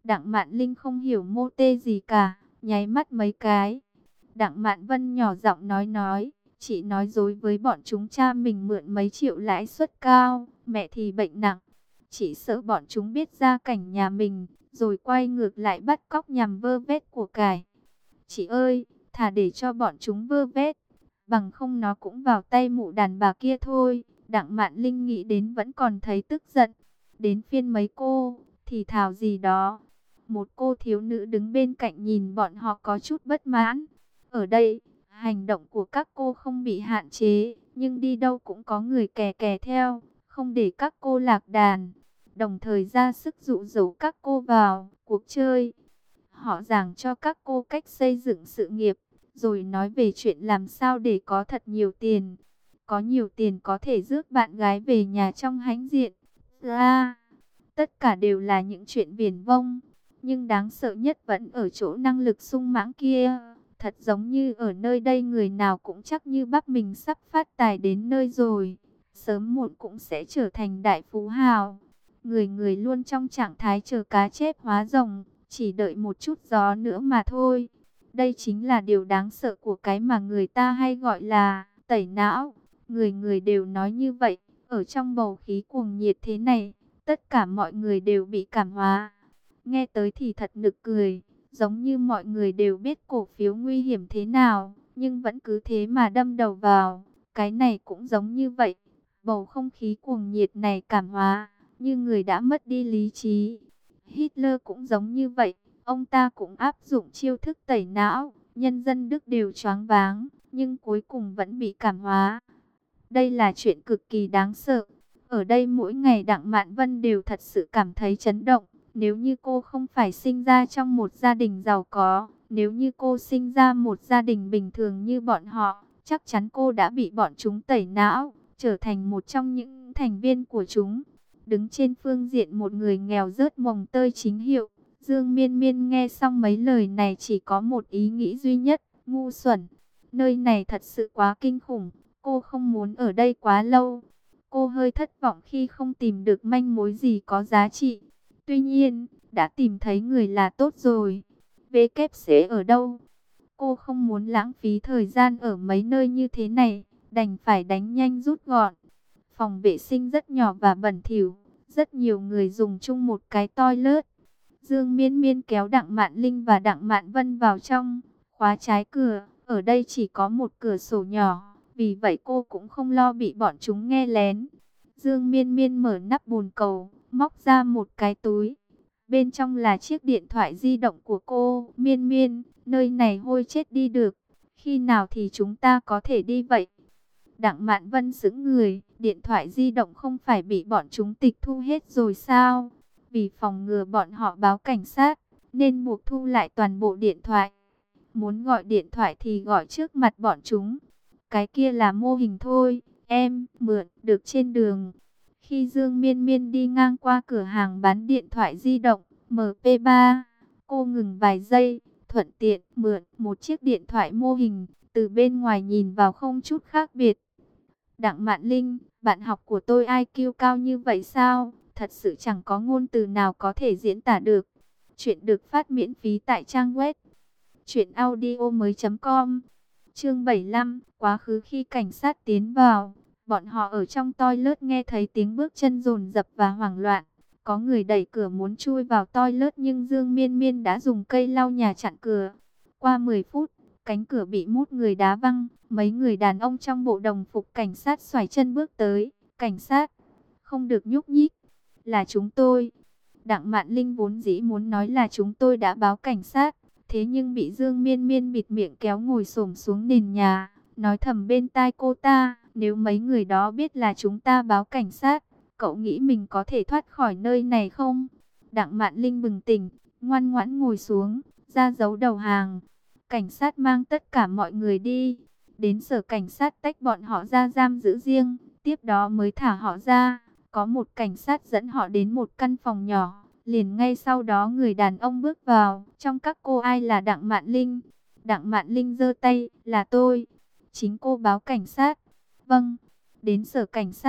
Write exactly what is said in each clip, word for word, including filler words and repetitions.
Đặng Mạn Linh không hiểu mô tê gì cả, nháy mắt mấy cái. Đặng Mạn Vân nhỏ giọng nói nói, chị nói dối với bọn chúng cha mình mượn mấy triệu lãi suất cao, mẹ thì bệnh nặng. Chị sợ bọn chúng biết gia cảnh nhà mình, rồi quay ngược lại bắt cóc nhằm vơ vét của cải. Chị ơi, thà để cho bọn chúng vơ vét, bằng không nó cũng vào tay mụ đàn bà kia thôi. Đặng Mạn Linh nghĩ đến vẫn còn thấy tức giận. Đến phiên mấy cô, thì thào gì đó. Một cô thiếu nữ đứng bên cạnh nhìn bọn họ có chút bất mãn. Ở đây, hành động của các cô không bị hạn chế, nhưng đi đâu cũng có người kè kè theo, không để các cô lạc đàn. Đồng thời ra sức dụ dỗ các cô vào cuộc chơi. Họ giảng cho các cô cách xây dựng sự nghiệp, rồi nói về chuyện làm sao để có thật nhiều tiền. Có nhiều tiền có thể rước bạn gái về nhà trong hãnh diện. Ra, tất cả đều là những chuyện viển vông. Nhưng đáng sợ nhất vẫn ở chỗ năng lực sung mãng kia. Thật giống như ở nơi đây người nào cũng chắc như bắp mình sắp phát tài đến nơi rồi. Sớm muộn cũng sẽ trở thành đại phú hào. Người người luôn trong trạng thái chờ cá chép hóa rồng, chỉ đợi một chút gió nữa mà thôi. Đây chính là điều đáng sợ của cái mà người ta hay gọi là tẩy não. Người người đều nói như vậy, ở trong bầu khí cuồng nhiệt thế này, tất cả mọi người đều bị cảm hóa. Nghe tới thì thật nực cười, giống như mọi người đều biết cổ phiếu nguy hiểm thế nào, nhưng vẫn cứ thế mà đâm đầu vào. Cái này cũng giống như vậy, bầu không khí cuồng nhiệt này cảm hóa, như người đã mất đi lý trí. Hitler cũng giống như vậy, ông ta cũng áp dụng chiêu thức tẩy não, nhân dân Đức đều choáng váng, nhưng cuối cùng vẫn bị cảm hóa. Đây là chuyện cực kỳ đáng sợ. Ở đây mỗi ngày Đặng Mạn Vân đều thật sự cảm thấy chấn động. Nếu như cô không phải sinh ra trong một gia đình giàu có, nếu như cô sinh ra một gia đình bình thường như bọn họ, chắc chắn cô đã bị bọn chúng tẩy não, trở thành một trong những thành viên của chúng. Đứng trên phương diện một người nghèo rớt mồng tơi chính hiệu, Dương Miên Miên nghe xong mấy lời này chỉ có một ý nghĩ duy nhất, ngu xuẩn. Nơi này thật sự quá kinh khủng, cô không muốn ở đây quá lâu. Cô hơi thất vọng khi không tìm được manh mối gì có giá trị. Tuy nhiên, đã tìm thấy người là tốt rồi. Vê kép sẽ ở đâu? Cô không muốn lãng phí thời gian ở mấy nơi như thế này, đành phải đánh nhanh rút gọn. Phòng vệ sinh rất nhỏ và bẩn thỉu, rất nhiều người dùng chung một cái toilet. Dương Miên Miên kéo Đặng Mạn Linh và Đặng Mạn Vân vào trong, khóa trái cửa. Ở đây chỉ có một cửa sổ nhỏ, vì vậy cô cũng không lo bị bọn chúng nghe lén. Dương Miên Miên mở nắp bồn cầu, móc ra một cái túi. Bên trong là chiếc điện thoại di động của cô. Miên Miên, nơi này hôi chết đi được. Khi nào thì chúng ta có thể đi vậy? Đặng Mạn Vân sững người, điện thoại di động không phải bị bọn chúng tịch thu hết rồi sao? Vì phòng ngừa bọn họ báo cảnh sát, nên buộc thu lại toàn bộ điện thoại. Muốn gọi điện thoại thì gọi trước mặt bọn chúng. Cái kia là mô hình thôi, em mượn được trên đường. Khi Dương Miên Miên đi ngang qua cửa hàng bán điện thoại di động em pê ba, cô ngừng vài giây, thuận tiện mượn một chiếc điện thoại mô hình, từ bên ngoài nhìn vào không chút khác biệt. Đặng Mạn Linh, bạn học của tôi i kiu cao như vậy sao? Thật sự chẳng có ngôn từ nào có thể diễn tả được. Chuyện được phát miễn phí tại trang web truyện audio mới chấm com. Chương bảy mươi lăm, quá khứ khi cảnh sát tiến vào, bọn họ ở trong toilet nghe thấy tiếng bước chân dồn dập và hoảng loạn. Có người đẩy cửa muốn chui vào toilet nhưng Dương Miên Miên đã dùng cây lau nhà chặn cửa. Qua mười phút, cánh cửa bị mút người đá văng, mấy người đàn ông trong bộ đồng phục cảnh sát xoài chân bước tới. Cảnh sát, không được nhúc nhích, là chúng tôi. Đặng Mạn Linh vốn dĩ muốn nói là chúng tôi đã báo cảnh sát. Thế nhưng bị Dương Miên Miên bịt miệng kéo ngồi xổm xuống nền nhà, nói thầm bên tai cô ta, nếu mấy người đó biết là chúng ta báo cảnh sát, cậu nghĩ mình có thể thoát khỏi nơi này không? Đặng Mạn Linh bừng tỉnh, ngoan ngoãn ngồi xuống, ra dấu đầu hàng. Cảnh sát mang tất cả mọi người đi, đến sở cảnh sát tách bọn họ ra giam giữ riêng, tiếp đó mới thả họ ra. Có một cảnh sát dẫn họ đến một căn phòng nhỏ. Liền ngay sau đó người đàn ông bước vào, trong các cô ai là Đặng Mạn Linh? Đặng Mạn Linh giơ tay, là tôi. Chính cô báo cảnh sát. Vâng, đến sở cảnh sát,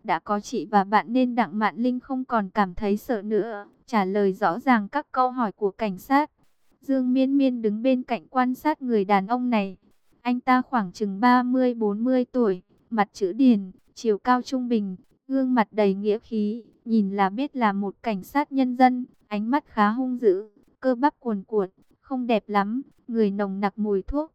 Đã có chị và bạn nên Đặng Mạn Linh không còn cảm thấy sợ nữa, trả lời rõ ràng các câu hỏi của cảnh sát. Dương Miên Miên đứng bên cạnh quan sát người đàn ông này. Anh ta khoảng chừng ba mươi bốn mươi tuổi, mặt chữ điển, chiều cao trung bình, gương mặt đầy nghĩa khí, nhìn là biết là một cảnh sát nhân dân, ánh mắt khá hung dữ, cơ bắp cuồn cuộn, không đẹp lắm, người nồng nặc mùi thuốc.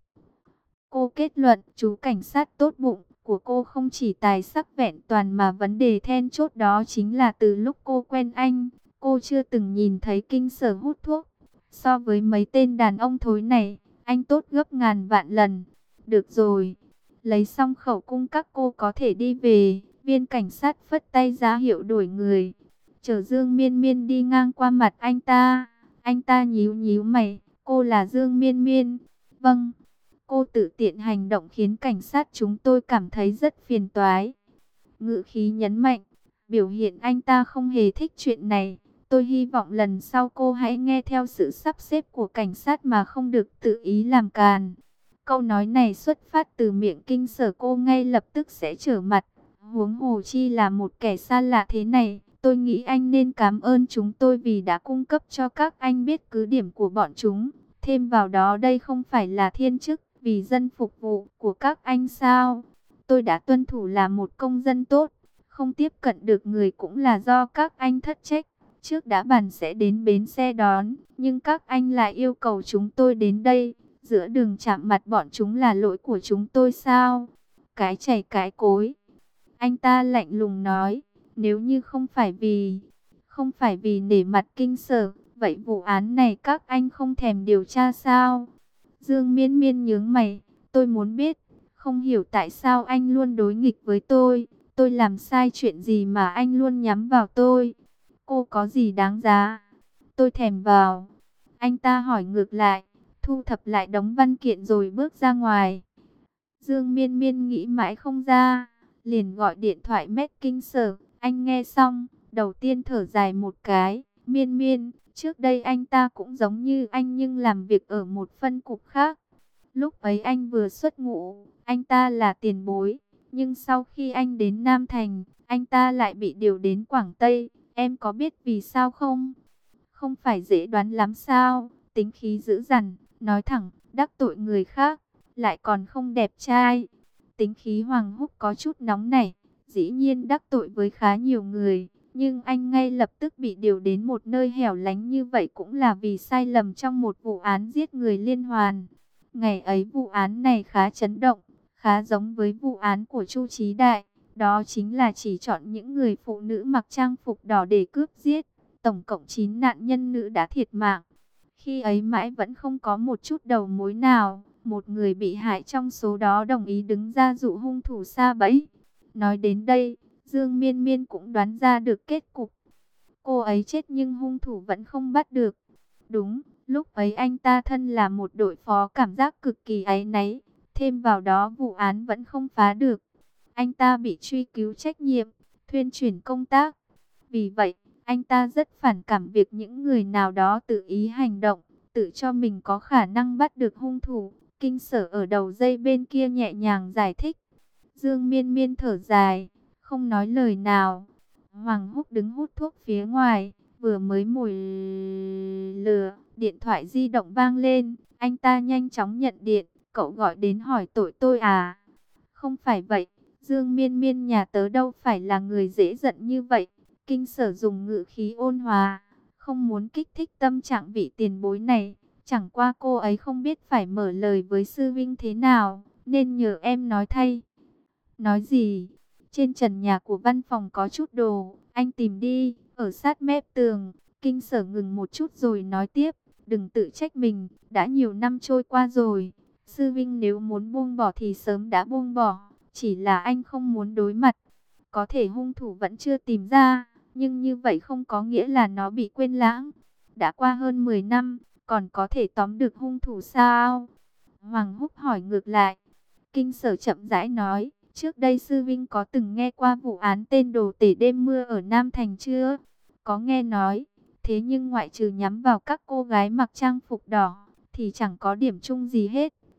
Cô kết luận, chú cảnh sát tốt bụng của cô không chỉ tài sắc vẹn toàn mà vấn đề then chốt đó chính là từ lúc cô quen anh, cô chưa từng nhìn thấy Kinh Sở hút thuốc. So với mấy tên đàn ông thối này, anh tốt gấp ngàn vạn lần. Được rồi, lấy xong khẩu cung các cô có thể đi về. Viên cảnh sát phất tay ra hiệu đuổi người. Chở Dương Miên Miên đi ngang qua mặt anh ta. Anh ta nhíu nhíu mày, cô là Dương Miên Miên. Vâng, cô tự tiện hành động khiến cảnh sát chúng tôi cảm thấy rất phiền toái. Ngữ khí nhấn mạnh, biểu hiện anh ta không hề thích chuyện này. Tôi hy vọng lần sau cô hãy nghe theo sự sắp xếp của cảnh sát mà không được tự ý làm càn. Câu nói này xuất phát từ miệng Kinh Sở, cô ngay lập tức sẽ trở mặt. Huống hồ chi là một kẻ xa lạ thế này. Tôi nghĩ anh nên cảm ơn chúng tôi vì đã cung cấp cho các anh biết cứ điểm của bọn chúng. Thêm vào đó đây không phải là thiên chức vì dân phục vụ của các anh sao. Tôi đã tuân thủ là một công dân tốt. Không tiếp cận được người cũng là do các anh thất trách. Trước đã bàn sẽ đến bến xe đón, nhưng các anh lại yêu cầu chúng tôi đến đây. Giữa đường chạm mặt bọn chúng là lỗi của chúng tôi sao? Cái chảy cái cối. Anh ta lạnh lùng nói, nếu như không phải vì, không phải vì nể mặt Kinh Sở, vậy vụ án này các anh không thèm điều tra sao? Dương Miên Miên nhướng mày, tôi muốn biết, không hiểu tại sao anh luôn đối nghịch với tôi. Tôi làm sai chuyện gì mà anh luôn nhắm vào tôi? Cô có gì đáng giá? Tôi thèm vào. Anh ta hỏi ngược lại, thu thập lại đống văn kiện rồi bước ra ngoài. Dương Miên Miên nghĩ mãi không ra, liền gọi điện thoại mét Kinh Sở. Anh nghe xong, đầu tiên thở dài một cái. Miên Miên, trước đây anh ta cũng giống như anh nhưng làm việc ở một phân cục khác. Lúc ấy anh vừa xuất ngũ, anh ta là tiền bối. Nhưng sau khi anh đến Nam Thành, anh ta lại bị điều đến Quảng Tây. Em có biết vì sao không? Không phải dễ đoán lắm sao? Tính khí dữ dằn, nói thẳng, đắc tội người khác, lại còn không đẹp trai. Tính khí Hoàng Húc có chút nóng nảy, dĩ nhiên đắc tội với khá nhiều người. Nhưng anh ngay lập tức bị điều đến một nơi hẻo lánh như vậy cũng là vì sai lầm trong một vụ án giết người liên hoàn. Ngày ấy vụ án này khá chấn động, khá giống với vụ án của Chu Chí Đại. Đó chính là chỉ chọn những người phụ nữ mặc trang phục đỏ để cướp giết. Tổng cộng chín nạn nhân nữ đã thiệt mạng. Khi ấy mãi vẫn không có một chút đầu mối nào. Một người bị hại trong số đó đồng ý đứng ra dụ hung thủ sa bẫy. Nói đến đây, Dương Miên Miên cũng đoán ra được kết cục. Cô ấy chết nhưng hung thủ vẫn không bắt được. Đúng, lúc ấy anh ta thân là một đội phó cảm giác cực kỳ áy náy. Thêm vào đó vụ án vẫn không phá được. Anh ta bị truy cứu trách nhiệm, thuyên chuyển công tác. Vì vậy, anh ta rất phản cảm việc những người nào đó tự ý hành động, tự cho mình có khả năng bắt được hung thủ. Kinh Sở ở đầu dây bên kia nhẹ nhàng giải thích. Dương Miên Miên thở dài, không nói lời nào. Hoàng Húc đứng hút thuốc phía ngoài, vừa mới mồi lửa, điện thoại di động vang lên. Anh ta nhanh chóng nhận điện, cậu gọi đến hỏi tội tôi à? Không phải vậy, Dương Miên Miên nhà tớ đâu phải là người dễ giận như vậy. Kinh Sở dùng ngữ khí ôn hòa, không muốn kích thích tâm trạng vị tiền bối này. Chẳng qua cô ấy không biết phải mở lời với sư vinh thế nào, nên nhờ em nói thay. Nói gì? Trên trần nhà của văn phòng có chút đồ, anh tìm đi, ở sát mép tường. Kinh Sở ngừng một chút rồi nói tiếp, đừng tự trách mình, đã nhiều năm trôi qua rồi. Sư vinh nếu muốn buông bỏ thì sớm đã buông bỏ, chỉ là anh không muốn đối mặt. Có thể hung thủ vẫn chưa tìm ra, nhưng như vậy không có nghĩa là nó bị quên lãng. Đã qua hơn mười năm, còn có thể tóm được hung thủ sao? Hoàng Húc hỏi ngược lại. Kinh Sở chậm rãi nói, trước đây sư vinh có từng nghe qua vụ án tên đồ tể đêm mưa ở Nam Thành chưa? Có nghe nói, thế nhưng ngoại trừ nhắm vào các cô gái mặc trang phục đỏ, thì chẳng có điểm chung gì hết.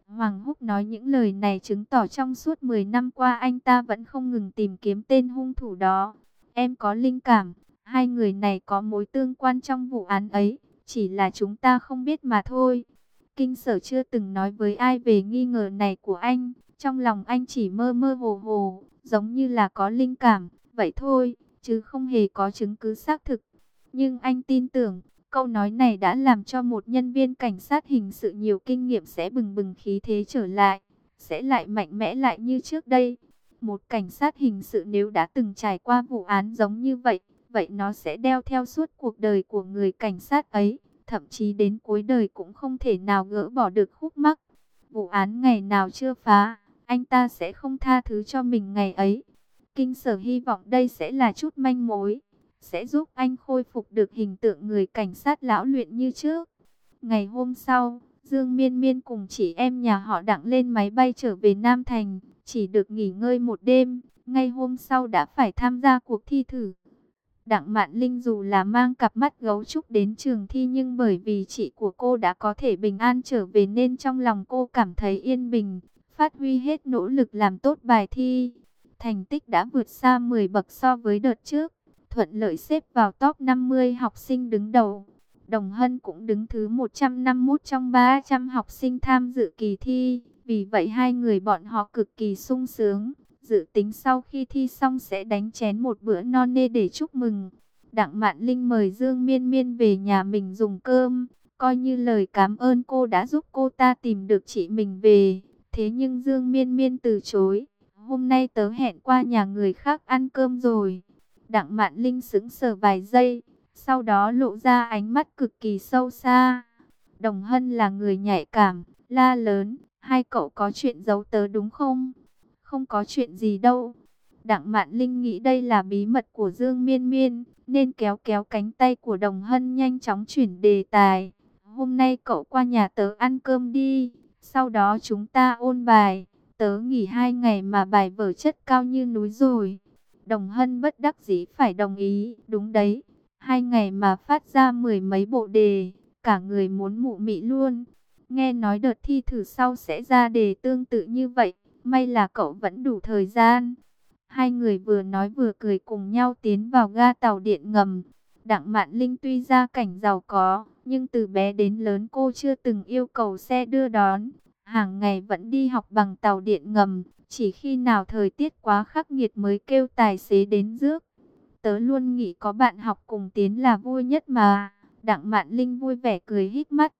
Hoàng Húc nói những lời này chứng tỏ trong suốt mười năm qua anh ta vẫn không ngừng tìm kiếm tên hung thủ đó. Em có linh cảm, hai người này có mối tương quan trong vụ án ấy, chỉ là chúng ta không biết mà thôi. Kinh Sở chưa từng nói với ai về nghi ngờ này của anh, trong lòng anh chỉ mơ mơ hồ hồ, giống như là có linh cảm, vậy thôi, chứ không hề có chứng cứ xác thực. Nhưng anh tin tưởng, câu nói này đã làm cho một nhân viên cảnh sát hình sự nhiều kinh nghiệm sẽ bừng bừng khí thế trở lại, sẽ lại mạnh mẽ lại như trước đây. Một cảnh sát hình sự nếu đã từng trải qua vụ án giống như vậy, vậy nó sẽ đeo theo suốt cuộc đời của người cảnh sát ấy, thậm chí đến cuối đời cũng không thể nào gỡ bỏ được khúc mắc. Vụ án ngày nào chưa phá, anh ta sẽ không tha thứ cho mình ngày ấy. Kinh Sở hy vọng đây sẽ là chút manh mối, sẽ giúp anh khôi phục được hình tượng người cảnh sát lão luyện như trước. Ngày hôm sau, Dương Miên Miên cùng chị em nhà họ Đặng lên máy bay trở về Nam Thành, chỉ được nghỉ ngơi một đêm, ngay hôm sau đã phải tham gia cuộc thi thử. Đặng Mạn Linh dù là mang cặp mắt gấu trúc đến trường thi, nhưng bởi vì chị của cô đã có thể bình an trở về nên trong lòng cô cảm thấy yên bình, phát huy hết nỗ lực làm tốt bài thi. Thành tích đã vượt xa mười bậc so với đợt trước, thuận lợi xếp vào top năm mươi học sinh đứng đầu. Đồng Hân cũng đứng thứ một trăm năm mươi mốt trong ba trăm học sinh tham dự kỳ thi, vì vậy hai người bọn họ cực kỳ sung sướng. Dự tính sau khi thi xong sẽ đánh chén một bữa no nê để chúc mừng. Đặng Mạn Linh mời Dương Miên Miên về nhà mình dùng cơm, coi như lời cảm ơn cô đã giúp cô ta tìm được chị mình về. Thế nhưng Dương Miên Miên từ chối. Hôm nay tớ hẹn qua nhà người khác ăn cơm rồi. Đặng Mạn Linh sững sờ vài giây, sau đó lộ ra ánh mắt cực kỳ sâu xa. Đồng Hân là người nhạy cảm, la lớn, hai cậu có chuyện giấu tớ đúng không? Không có chuyện gì đâu. Đặng Mạn Linh nghĩ đây là bí mật của Dương Miên Miên, nên kéo kéo cánh tay của Đồng Hân nhanh chóng chuyển đề tài. Hôm nay cậu qua nhà tớ ăn cơm đi, sau đó chúng ta ôn bài. Tớ nghỉ hai ngày mà bài vở chất cao như núi rồi. Đồng Hân bất đắc dĩ phải đồng ý, đúng đấy. Hai ngày mà phát ra mười mấy bộ đề, cả người muốn mụ mị luôn. Nghe nói đợt thi thử sau sẽ ra đề tương tự như vậy. May là cậu vẫn đủ thời gian. Hai người vừa nói vừa cười cùng nhau tiến vào ga tàu điện ngầm. Đặng Mạn Linh tuy gia cảnh giàu có, nhưng từ bé đến lớn cô chưa từng yêu cầu xe đưa đón. Hàng ngày vẫn đi học bằng tàu điện ngầm, chỉ khi nào thời tiết quá khắc nghiệt mới kêu tài xế đến rước. Tớ luôn nghĩ có bạn học cùng tiến là vui nhất mà. Đặng Mạn Linh vui vẻ cười híp mắt.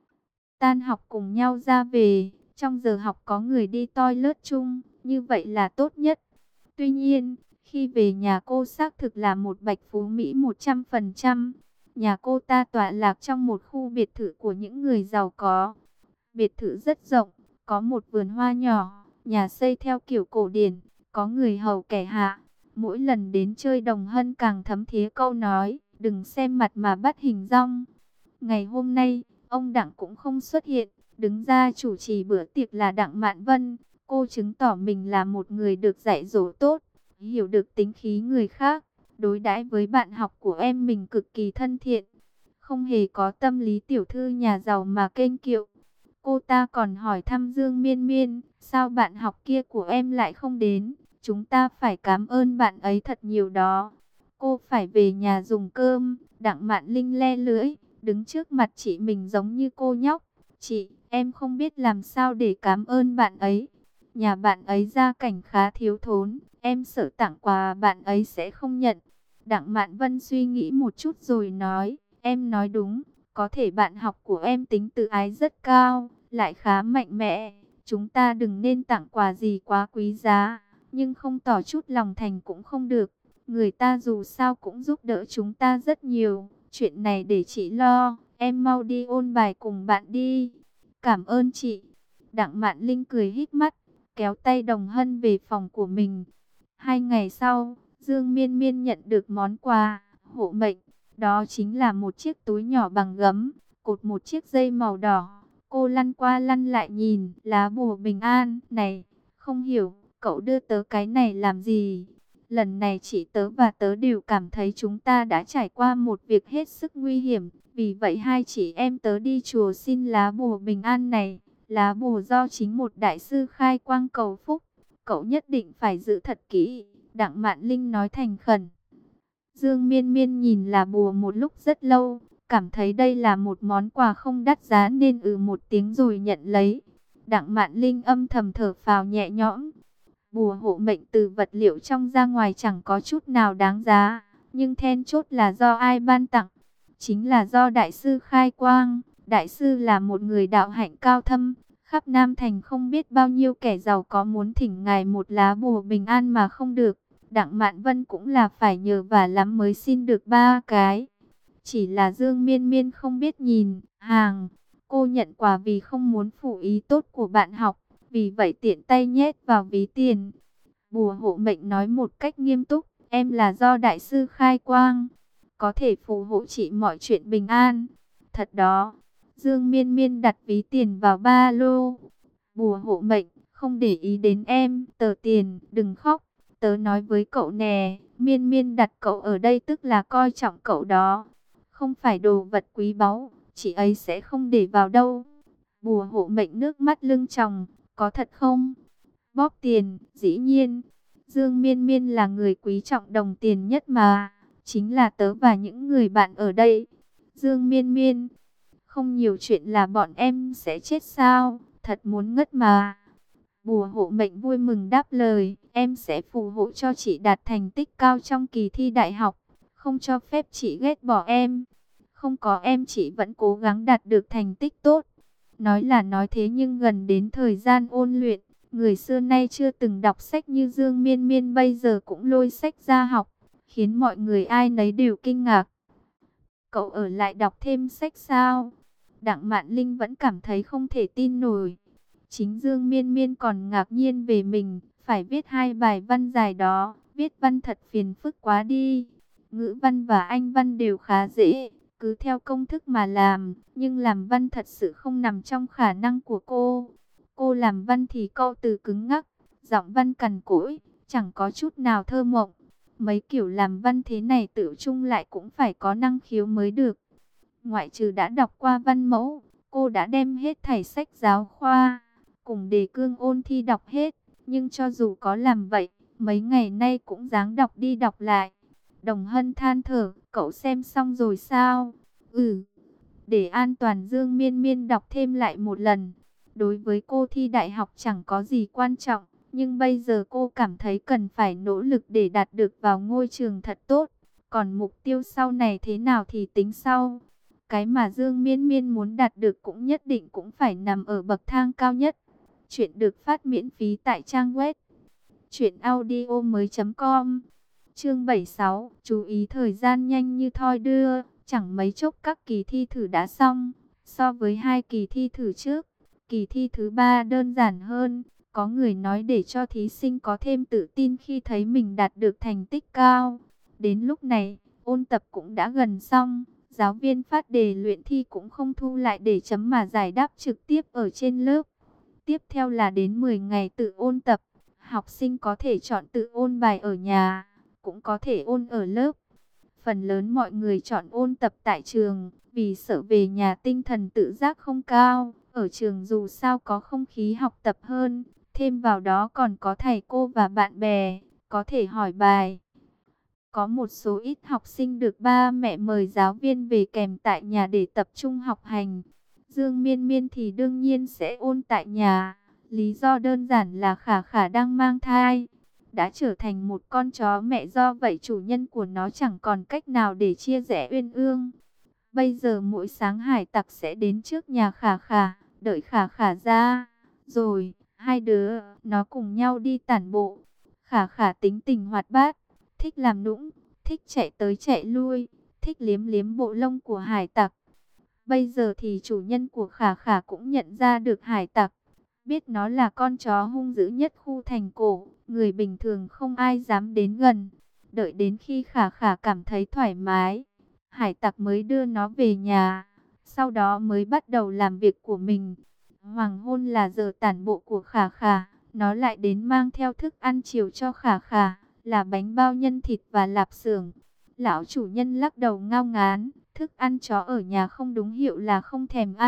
Tan học cùng nhau ra về. Trong giờ học có người đi toilet chung, như vậy là tốt nhất. Tuy nhiên, khi về nhà cô xác thực là một bạch phú Mỹ một trăm phần trăm. Nhà cô ta tọa lạc trong một khu biệt thự của những người giàu có. Biệt thự rất rộng, có một vườn hoa nhỏ, nhà xây theo kiểu cổ điển, có người hầu kẻ hạ. Mỗi lần đến chơi Đồng Hân càng thấm thía câu nói, đừng xem mặt mà bắt hình dong. Ngày hôm nay, ông Đặng cũng không xuất hiện. Đứng ra chủ trì bữa tiệc là Đặng Mạn Vân. Cô chứng tỏ mình là một người được dạy dỗ tốt, hiểu được tính khí người khác, đối đãi với bạn học của em mình cực kỳ thân thiện, không hề có tâm lý tiểu thư nhà giàu mà kênh kiệu. Cô ta còn hỏi thăm Dương Miên Miên, sao bạn học kia của em lại không đến? Chúng ta phải cảm ơn bạn ấy thật nhiều đó. Cô phải về nhà dùng cơm. Đặng Mạn Linh le lưỡi, đứng trước mặt chị mình giống như cô nhóc. Chị, em không biết làm sao để cảm ơn bạn ấy. Nhà bạn ấy gia cảnh khá thiếu thốn, em sợ tặng quà bạn ấy sẽ không nhận. Đặng Mạn Vân suy nghĩ một chút rồi nói, em nói đúng, có thể bạn học của em tính tự ái rất cao, lại khá mạnh mẽ. Chúng ta đừng nên tặng quà gì quá quý giá, nhưng không tỏ chút lòng thành cũng không được. Người ta dù sao cũng giúp đỡ chúng ta rất nhiều, chuyện này để chị lo, em mau đi ôn bài cùng bạn đi. Cảm ơn chị. Đặng Mạn Linh cười híp mắt, kéo tay Đồng Hân về phòng của mình. Hai ngày sau, Dương Miên Miên nhận được món quà hộ mệnh. Đó chính là một chiếc túi nhỏ bằng gấm, cột một chiếc dây màu đỏ. Cô lăn qua lăn lại nhìn lá bùa bình an này. Không hiểu, cậu đưa tớ cái này làm gì? Lần này chị tớ và tớ đều cảm thấy chúng ta đã trải qua một việc hết sức nguy hiểm. Vì vậy hai chị em tớ đi chùa xin lá bùa bình an này, Lá bùa do chính một đại sư khai quang cầu phúc, cậu nhất định phải giữ thật kỹ, Đặng Mạn Linh nói thành khẩn. Dương Miên Miên nhìn lá bùa một lúc rất lâu, cảm thấy đây là một món quà không đắt giá nên ừ một tiếng rồi nhận lấy. Đặng Mạn Linh âm thầm thở phào nhẹ nhõm. Bùa hộ mệnh từ vật liệu trong ra ngoài chẳng có chút nào đáng giá, nhưng then chốt là do ai ban tặng? Chính là do đại sư khai quang. Đại sư là một người đạo hạnh cao thâm, khắp Nam Thành không biết bao nhiêu kẻ giàu có muốn thỉnh ngài một lá bùa bình an mà không được. Đặng Mạn Vân cũng là phải nhờ vả lắm mới xin được ba cái. Chỉ là Dương Miên Miên không biết nhìn hàng, cô nhận quà vì không muốn phụ ý tốt của bạn học, vì vậy tiện tay nhét vào ví tiền. Bùa hộ mệnh nói một cách nghiêm túc, em là do đại sư khai quang, có thể phù hộ chị mọi chuyện bình an. Thật đó. Dương Miên Miên đặt ví tiền vào ba lô. Bùa hộ mệnh, không để ý đến em, tờ tiền, đừng khóc. Tớ nói với cậu nè, Miên Miên đặt cậu ở đây tức là coi trọng cậu đó. Không phải đồ vật quý báu, chị ấy sẽ không để vào đâu. Bùa hộ mệnh nước mắt lưng tròng, có thật không? Bóp tiền, dĩ nhiên. Dương Miên Miên là người quý trọng đồng tiền nhất mà. Chính là tớ và những người bạn ở đây. Dương Miên Miên, không nhiều chuyện là bọn em sẽ chết sao? Thật muốn ngất mà. Bùa hộ mệnh vui mừng đáp lời, em sẽ phù hộ cho chị đạt thành tích cao trong kỳ thi đại học, không cho phép chị ghét bỏ em. Không có em chị vẫn cố gắng đạt được thành tích tốt. Nói là nói thế nhưng gần đến thời gian ôn luyện, người xưa nay chưa từng đọc sách như Dương Miên Miên bây giờ cũng lôi sách ra học, khiến mọi người ai nấy đều kinh ngạc. Cậu ở lại đọc thêm sách sao? Đặng Mạn Linh vẫn cảm thấy không thể tin nổi. Chính Dương Miên Miên còn ngạc nhiên về mình, phải viết hai bài văn dài đó, viết văn thật phiền phức quá đi. Ngữ văn và Anh văn đều khá dễ, cứ theo công thức mà làm, nhưng làm văn thật sự không nằm trong khả năng của cô. Cô làm văn thì câu từ cứng ngắc, giọng văn cằn cỗi, chẳng có chút nào thơ mộng. Mấy kiểu làm văn thế này tự chung lại cũng phải có năng khiếu mới được. Ngoại trừ đã đọc qua văn mẫu, cô đã đem hết thảy sách giáo khoa cùng đề cương ôn thi đọc hết, nhưng cho dù có làm vậy, mấy ngày nay cũng dáng đọc đi đọc lại. Đồng Hân than thở, cậu xem xong rồi sao? Ừ, để an toàn Dương Miên Miên đọc thêm lại một lần. Đối với cô thi đại học chẳng có gì quan trọng, nhưng bây giờ cô cảm thấy cần phải nỗ lực để đạt được vào ngôi trường thật tốt. Còn mục tiêu sau này thế nào thì tính sau. Cái mà Dương Miên Miên muốn đạt được cũng nhất định cũng phải nằm ở bậc thang cao nhất. Chuyện được phát miễn phí tại trang web truyện audio mới chấm com. Chương bảy mươi sáu, chú ý thời gian nhanh như thoi đưa, chẳng mấy chốc các kỳ thi thử đã xong. So với hai kỳ thi thử trước, kỳ thi thứ ba đơn giản hơn. Có người nói để cho thí sinh có thêm tự tin khi thấy mình đạt được thành tích cao. Đến lúc này, ôn tập cũng đã gần xong. Giáo viên phát đề luyện thi cũng không thu lại để chấm mà giải đáp trực tiếp ở trên lớp. Tiếp theo là đến mười ngày tự ôn tập. Học sinh có thể chọn tự ôn bài ở nhà, cũng có thể ôn ở lớp. Phần lớn mọi người chọn ôn tập tại trường, vì sợ về nhà tinh thần tự giác không cao. Ở trường dù sao có không khí học tập hơn, thêm vào đó còn có thầy cô và bạn bè, có thể hỏi bài. Có một số ít học sinh được ba mẹ mời giáo viên về kèm tại nhà để tập trung học hành. Dương Miên Miên thì đương nhiên sẽ ôn tại nhà. Lý do đơn giản là Khả Khả đang mang thai, đã trở thành một con chó mẹ, do vậy chủ nhân của nó chẳng còn cách nào để chia rẽ uyên ương. Bây giờ mỗi sáng hải tặc sẽ đến trước nhà Khả Khả, đợi Khả Khả ra, rồi hai đứa nó cùng nhau đi tản bộ. Khả Khả tính tình hoạt bát, thích làm nũng, thích chạy tới chạy lui, thích liếm liếm bộ lông của hải tặc. Bây giờ thì chủ nhân của Khả Khả cũng nhận ra được hải tặc, biết nó là con chó hung dữ nhất khu thành cổ, người bình thường không ai dám đến gần. Đợi đến khi Khả Khả cảm thấy thoải mái, hải tặc mới đưa nó về nhà, sau đó mới bắt đầu làm việc của mình. Hoàng hôn là giờ tản bộ của Khả Khả, nó lại đến mang theo thức ăn chiều cho Khả Khả, là bánh bao nhân thịt và lạp xưởng. Lão chủ nhân lắc đầu ngao ngán, thức ăn chó ở nhà không đúng hiệu là không thèm ăn,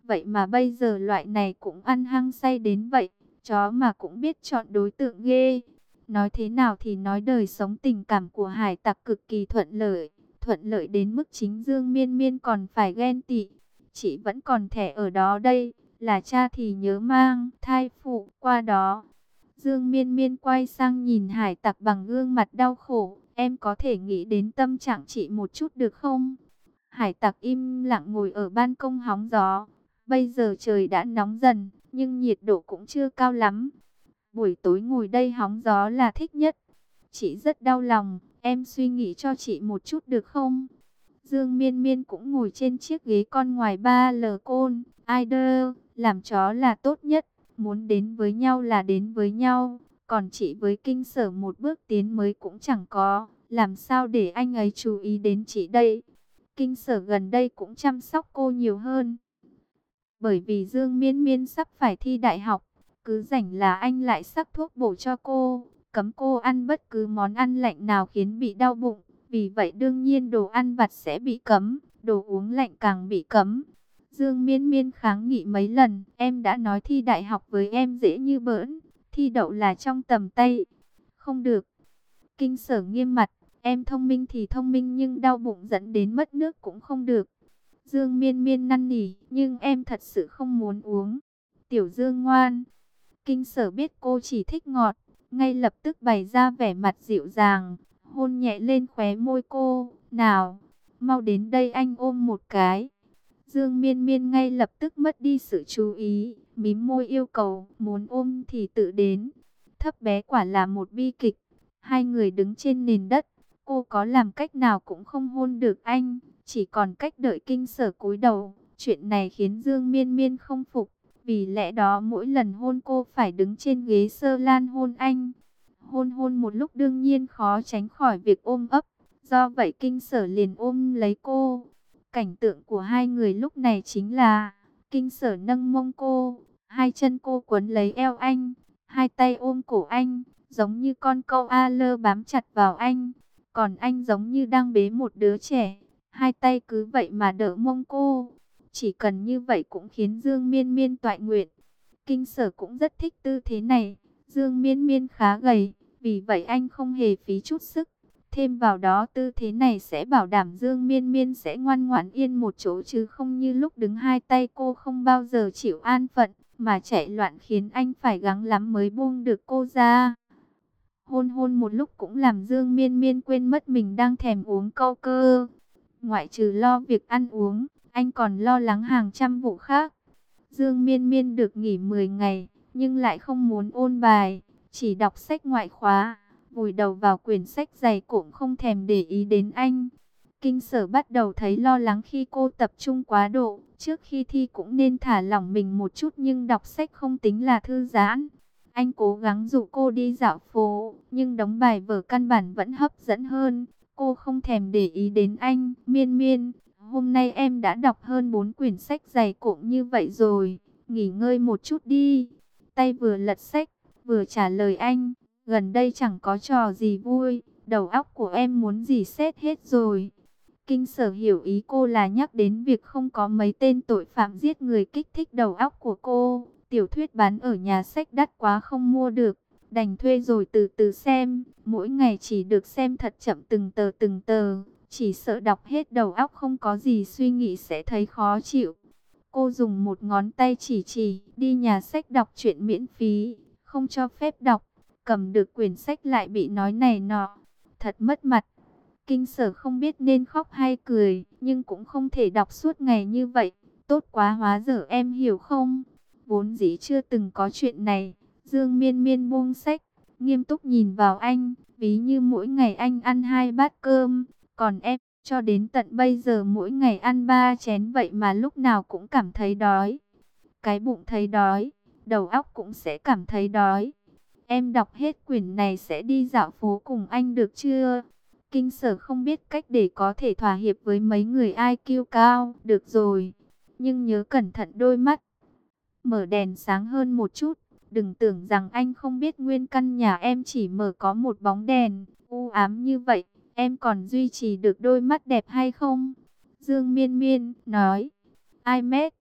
Vậy mà bây giờ loại này cũng ăn hăng say đến vậy, chó mà cũng biết chọn đối tượng ghê. Nói thế nào thì nói đời sống tình cảm của hải tặc cực kỳ thuận lợi, thuận lợi đến mức chính Dương Miên Miên còn phải ghen tị. Chị vẫn còn thẻ ở đó đây, là cha thì nhớ mang thai phụ qua đó. Dương Miên Miên quay sang nhìn hải tặc bằng gương mặt đau khổ, em có thể nghĩ đến tâm trạng chị một chút được không? Hải tặc im lặng ngồi ở ban công hóng gió. Bây giờ trời đã nóng dần, nhưng nhiệt độ cũng chưa cao lắm. Buổi tối ngồi đây hóng gió là thích nhất. Chị rất đau lòng, em suy nghĩ cho chị một chút được không? Dương Miên Miên cũng ngồi trên chiếc ghế con ngoài ba lờ côn. Ai đơ, làm chó là tốt nhất. Muốn đến với nhau là đến với nhau. Còn chị với kinh sở một bước tiến mới cũng chẳng có. Làm sao để anh ấy chú ý đến chị đây? Kinh sở gần đây cũng chăm sóc cô nhiều hơn. Bởi vì Dương Miên Miên sắp phải thi đại học, cứ rảnh là anh lại sắc thuốc bổ cho cô, cấm cô ăn bất cứ món ăn lạnh nào khiến bị đau bụng. Vì vậy đương nhiên đồ ăn vặt sẽ bị cấm, đồ uống lạnh càng bị cấm. Dương Miên Miên kháng nghị mấy lần, em đã nói thi đại học với em dễ như bỡn, thi đậu là trong tầm tay. Không được. Kinh sở nghiêm mặt, em thông minh thì thông minh nhưng đau bụng dẫn đến mất nước cũng không được. Dương Miên Miên năn nỉ, nhưng em thật sự không muốn uống. Tiểu Dương ngoan. Kinh sở biết cô chỉ thích ngọt, ngay lập tức bày ra vẻ mặt dịu dàng, hôn nhẹ lên khóe môi cô. Nào, mau đến đây anh ôm một cái. Dương Miên Miên ngay lập tức mất đi sự chú ý, mím môi yêu cầu, muốn ôm thì tự đến. Thấp bé quả là một bi kịch. Hai người đứng trên nền đất, cô có làm cách nào cũng không hôn được anh, chỉ còn cách đợi kinh sở cúi đầu. Chuyện này khiến Dương Miên Miên không phục, vì lẽ đó mỗi lần hôn cô phải đứng trên ghế sơ lan hôn anh. Hôn hôn một lúc đương nhiên khó tránh khỏi việc ôm ấp, do vậy kinh sở liền ôm lấy cô. Cảnh tượng của hai người lúc này chính là kinh sở nâng mông cô, hai chân cô quấn lấy eo anh, hai tay ôm cổ anh, giống như con câu a lơ bám chặt vào anh. Còn anh giống như đang bế một đứa trẻ, hai tay cứ vậy mà đỡ mông cô. Chỉ cần như vậy cũng khiến Dương Miên Miên toại nguyện. Kinh sở cũng rất thích tư thế này. Dương Miên Miên khá gầy, vì vậy anh không hề phí chút sức. Thêm vào đó tư thế này sẽ bảo đảm Dương Miên Miên sẽ ngoan ngoãn yên một chỗ, chứ không như lúc đứng hai tay cô không bao giờ chịu an phận, mà chạy loạn khiến anh phải gắng lắm mới buông được cô ra. Hôn hôn một lúc cũng làm Dương Miên Miên quên mất mình đang thèm uống câu cơ. Ngoại trừ lo việc ăn uống, anh còn lo lắng hàng trăm vụ khác. Dương Miên Miên được nghỉ mười ngày, nhưng lại không muốn ôn bài, chỉ đọc sách ngoại khóa, vùi đầu vào quyển sách dày cũng không thèm để ý đến anh. Kinh sở bắt đầu thấy lo lắng khi cô tập trung quá độ, trước khi thi cũng nên thả lỏng mình một chút, nhưng đọc sách không tính là thư giãn. Anh cố gắng dụ cô đi dạo phố, nhưng đống bài vở căn bản vẫn hấp dẫn hơn. Cô không thèm để ý đến anh. Miên Miên, hôm nay em đã đọc hơn bốn quyển sách dày cộm như vậy rồi, nghỉ ngơi một chút đi. Tay vừa lật sách, vừa trả lời anh, gần đây chẳng có trò gì vui, đầu óc của em muốn gì xét hết rồi. Kinh sở hiểu ý cô là nhắc đến việc không có mấy tên tội phạm giết người kích thích đầu óc của cô. Tiểu thuyết bán ở nhà sách đắt quá không mua được, đành thuê rồi từ từ xem. Mỗi ngày chỉ được xem thật chậm từng tờ từng tờ, chỉ sợ đọc hết đầu óc không có gì suy nghĩ sẽ thấy khó chịu. Cô dùng một ngón tay chỉ chỉ, đi nhà sách đọc truyện miễn phí, không cho phép đọc. Cầm được quyển sách lại bị nói này nọ, thật mất mặt. Kinh sở không biết nên khóc hay cười, nhưng cũng không thể đọc suốt ngày như vậy. Tốt quá, hóa giờ em hiểu không? Vốn dĩ chưa từng có chuyện này. Dương Miên Miên buông sách, nghiêm túc nhìn vào anh, ví như mỗi ngày anh ăn hai bát cơm, còn em cho đến tận bây giờ mỗi ngày ăn ba chén, vậy mà lúc nào cũng cảm thấy đói. Cái bụng thấy đói, đầu óc cũng sẽ cảm thấy đói. Em đọc hết quyển này sẽ đi dạo phố cùng anh được chưa? Kinh sở không biết cách để có thể thỏa hiệp với mấy người i kiu cao. Được rồi, nhưng nhớ cẩn thận đôi mắt. Mở đèn sáng hơn một chút. Đừng tưởng rằng anh không biết nguyên căn nhà em chỉ mở có một bóng đèn. U ám như vậy, em còn duy trì được đôi mắt đẹp hay không? Dương Miên Miên nói. Ai mét?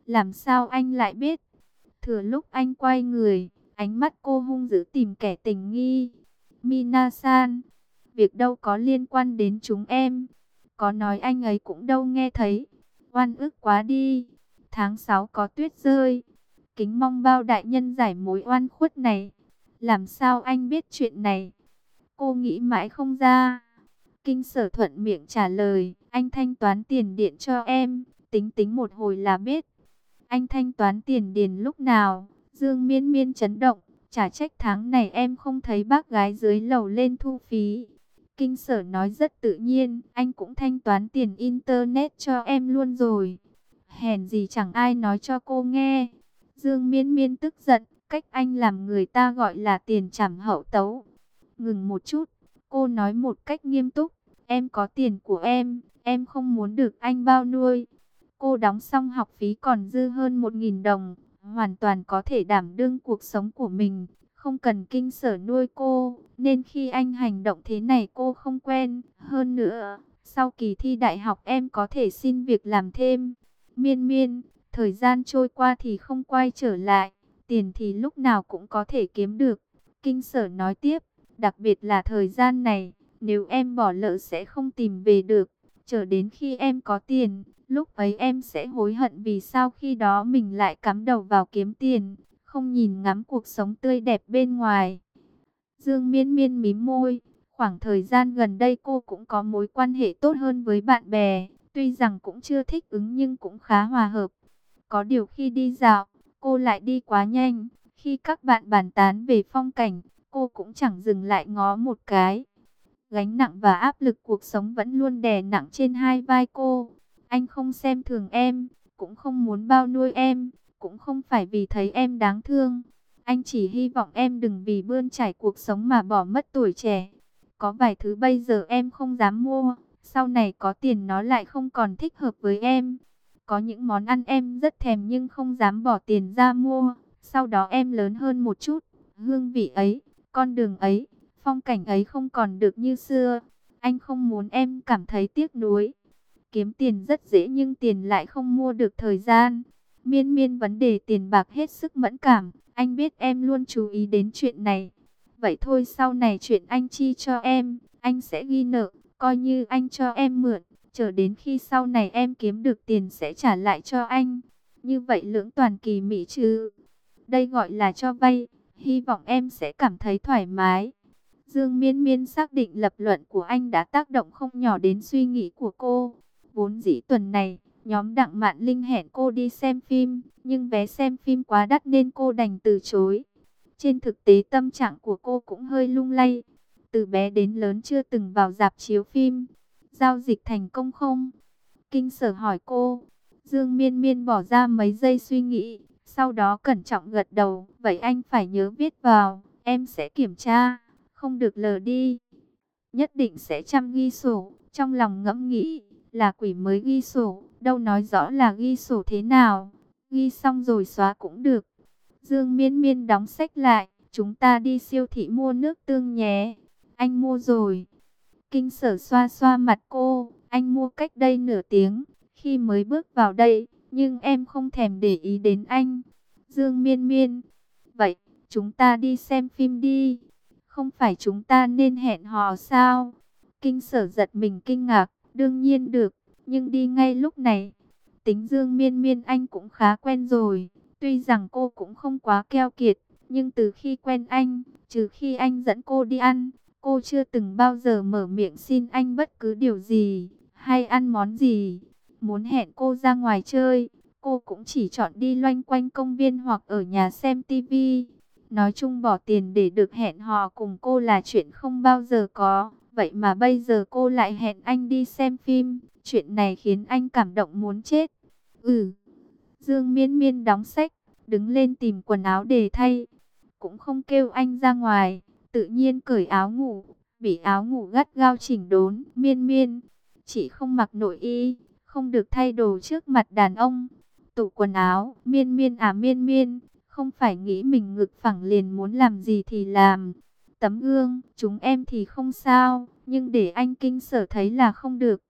Làm sao anh lại biết? Thừa lúc anh quay người, ánh mắt cô hung dữ tìm kẻ tình nghi. Mina-san, việc đâu có liên quan đến chúng em. Có nói anh ấy cũng đâu nghe thấy. Oan ức quá đi. Tháng sáu có tuyết rơi. Kính mong bao đại nhân giải mối oan khuất này. Làm sao anh biết chuyện này? Cô nghĩ mãi không ra. Kinh Sở thuận miệng trả lời, anh thanh toán tiền điện cho em, tính tính một hồi là biết. Anh thanh toán tiền điện lúc nào? Dương Miên Miên chấn động, chả trách tháng này em không thấy bác gái dưới lầu lên thu phí. Kinh Sở nói rất tự nhiên, anh cũng thanh toán tiền internet cho em luôn rồi. Hèn gì chẳng ai nói cho cô nghe. Dương Miên Miên tức giận, cách anh làm người ta gọi là tiền trảm hậu tấu. Ngừng một chút, cô nói một cách nghiêm túc, em có tiền của em, em không muốn được anh bao nuôi. Cô đóng xong học phí còn dư hơn một nghìn đồng, hoàn toàn có thể đảm đương cuộc sống của mình, không cần Kinh Sở nuôi cô, nên khi anh hành động thế này cô không quen. Hơn nữa, sau kỳ thi đại học em có thể xin việc làm thêm. Miên Miên, thời gian trôi qua thì không quay trở lại, tiền thì lúc nào cũng có thể kiếm được. Kinh Sở nói tiếp, đặc biệt là thời gian này, nếu em bỏ lỡ sẽ không tìm về được. Chờ đến khi em có tiền, lúc ấy em sẽ hối hận vì sao khi đó mình lại cắm đầu vào kiếm tiền, không nhìn ngắm cuộc sống tươi đẹp bên ngoài. Dương Miên Miên mím môi, khoảng thời gian gần đây cô cũng có mối quan hệ tốt hơn với bạn bè, tuy rằng cũng chưa thích ứng nhưng cũng khá hòa hợp. Có điều khi đi dạo, cô lại đi quá nhanh, khi các bạn bàn tán về phong cảnh, cô cũng chẳng dừng lại ngó một cái. Gánh nặng và áp lực cuộc sống vẫn luôn đè nặng trên hai vai cô. Anh không xem thường em, cũng không muốn bao nuôi em, cũng không phải vì thấy em đáng thương. Anh chỉ hy vọng em đừng vì bươn chải cuộc sống mà bỏ mất tuổi trẻ. Có vài thứ bây giờ em không dám mua, sau này có tiền nó lại không còn thích hợp với em. Có những món ăn em rất thèm nhưng không dám bỏ tiền ra mua. Sau đó em lớn hơn một chút, hương vị ấy, con đường ấy, phong cảnh ấy không còn được như xưa. Anh không muốn em cảm thấy tiếc nuối. Kiếm tiền rất dễ nhưng tiền lại không mua được thời gian. Miên Miên vấn đề tiền bạc hết sức mẫn cảm. Anh biết em luôn chú ý đến chuyện này. Vậy thôi sau này chuyện anh chi cho em, anh sẽ ghi nợ, coi như anh cho em mượn. Chờ đến khi sau này em kiếm được tiền sẽ trả lại cho anh. Như vậy lưỡng toàn kỳ mỹ chứ. Đây gọi là cho vay. Hy vọng em sẽ cảm thấy thoải mái. Dương Miên Miên xác định lập luận của anh đã tác động không nhỏ đến suy nghĩ của cô. Vốn dĩ tuần này, nhóm Đặng Mạn Linh hẹn cô đi xem phim, nhưng vé xem phim quá đắt nên cô đành từ chối. Trên thực tế tâm trạng của cô cũng hơi lung lay. Từ bé đến lớn chưa từng vào rạp chiếu phim. Giao dịch thành công không? Kinh Sở hỏi cô. Dương Miên Miên bỏ ra mấy giây suy nghĩ, sau đó cẩn trọng gật đầu. Vậy anh phải nhớ viết vào, em sẽ kiểm tra, không được lờ đi. Nhất định sẽ chăm ghi sổ. Trong lòng ngẫm nghĩ, là quỷ mới ghi sổ, đâu nói rõ là ghi sổ thế nào. Ghi xong rồi xóa cũng được. Dương Miên Miên đóng sách lại. Chúng ta đi siêu thị mua nước tương nhé. Anh mua rồi. Kinh Sở xoa xoa mặt cô. Anh mua cách đây nửa tiếng, khi mới bước vào đây, nhưng em không thèm để ý đến anh. Dương Miên Miên, vậy chúng ta đi xem phim đi. Không phải chúng ta nên hẹn hò sao? Kinh Sở giật mình kinh ngạc. Đương nhiên được, nhưng đi ngay lúc này. Tính Dương Miên Miên anh cũng khá quen rồi. Tuy rằng cô cũng không quá keo kiệt, nhưng từ khi quen anh, trừ khi anh dẫn cô đi ăn, cô chưa từng bao giờ mở miệng xin anh bất cứ điều gì, hay ăn món gì. Muốn hẹn cô ra ngoài chơi, cô cũng chỉ chọn đi loanh quanh công viên hoặc ở nhà xem tivi. Nói chung bỏ tiền để được hẹn hò cùng cô là chuyện không bao giờ có. Vậy mà bây giờ cô lại hẹn anh đi xem phim. Chuyện này khiến anh cảm động muốn chết. Ừ. Dương Miên Miên đóng sách, đứng lên tìm quần áo để thay. Cũng không kêu anh ra ngoài, tự nhiên cởi áo ngủ, bị áo ngủ gắt gao chỉnh đốn. Miên Miên, chị không mặc nội y, không được thay đồ trước mặt đàn ông. Tủ quần áo, Miên Miên à Miên Miên, không phải nghĩ mình ngực phẳng liền muốn làm gì thì làm. Tấm gương, chúng em thì không sao, nhưng để anh Kinh Sở thấy là không được.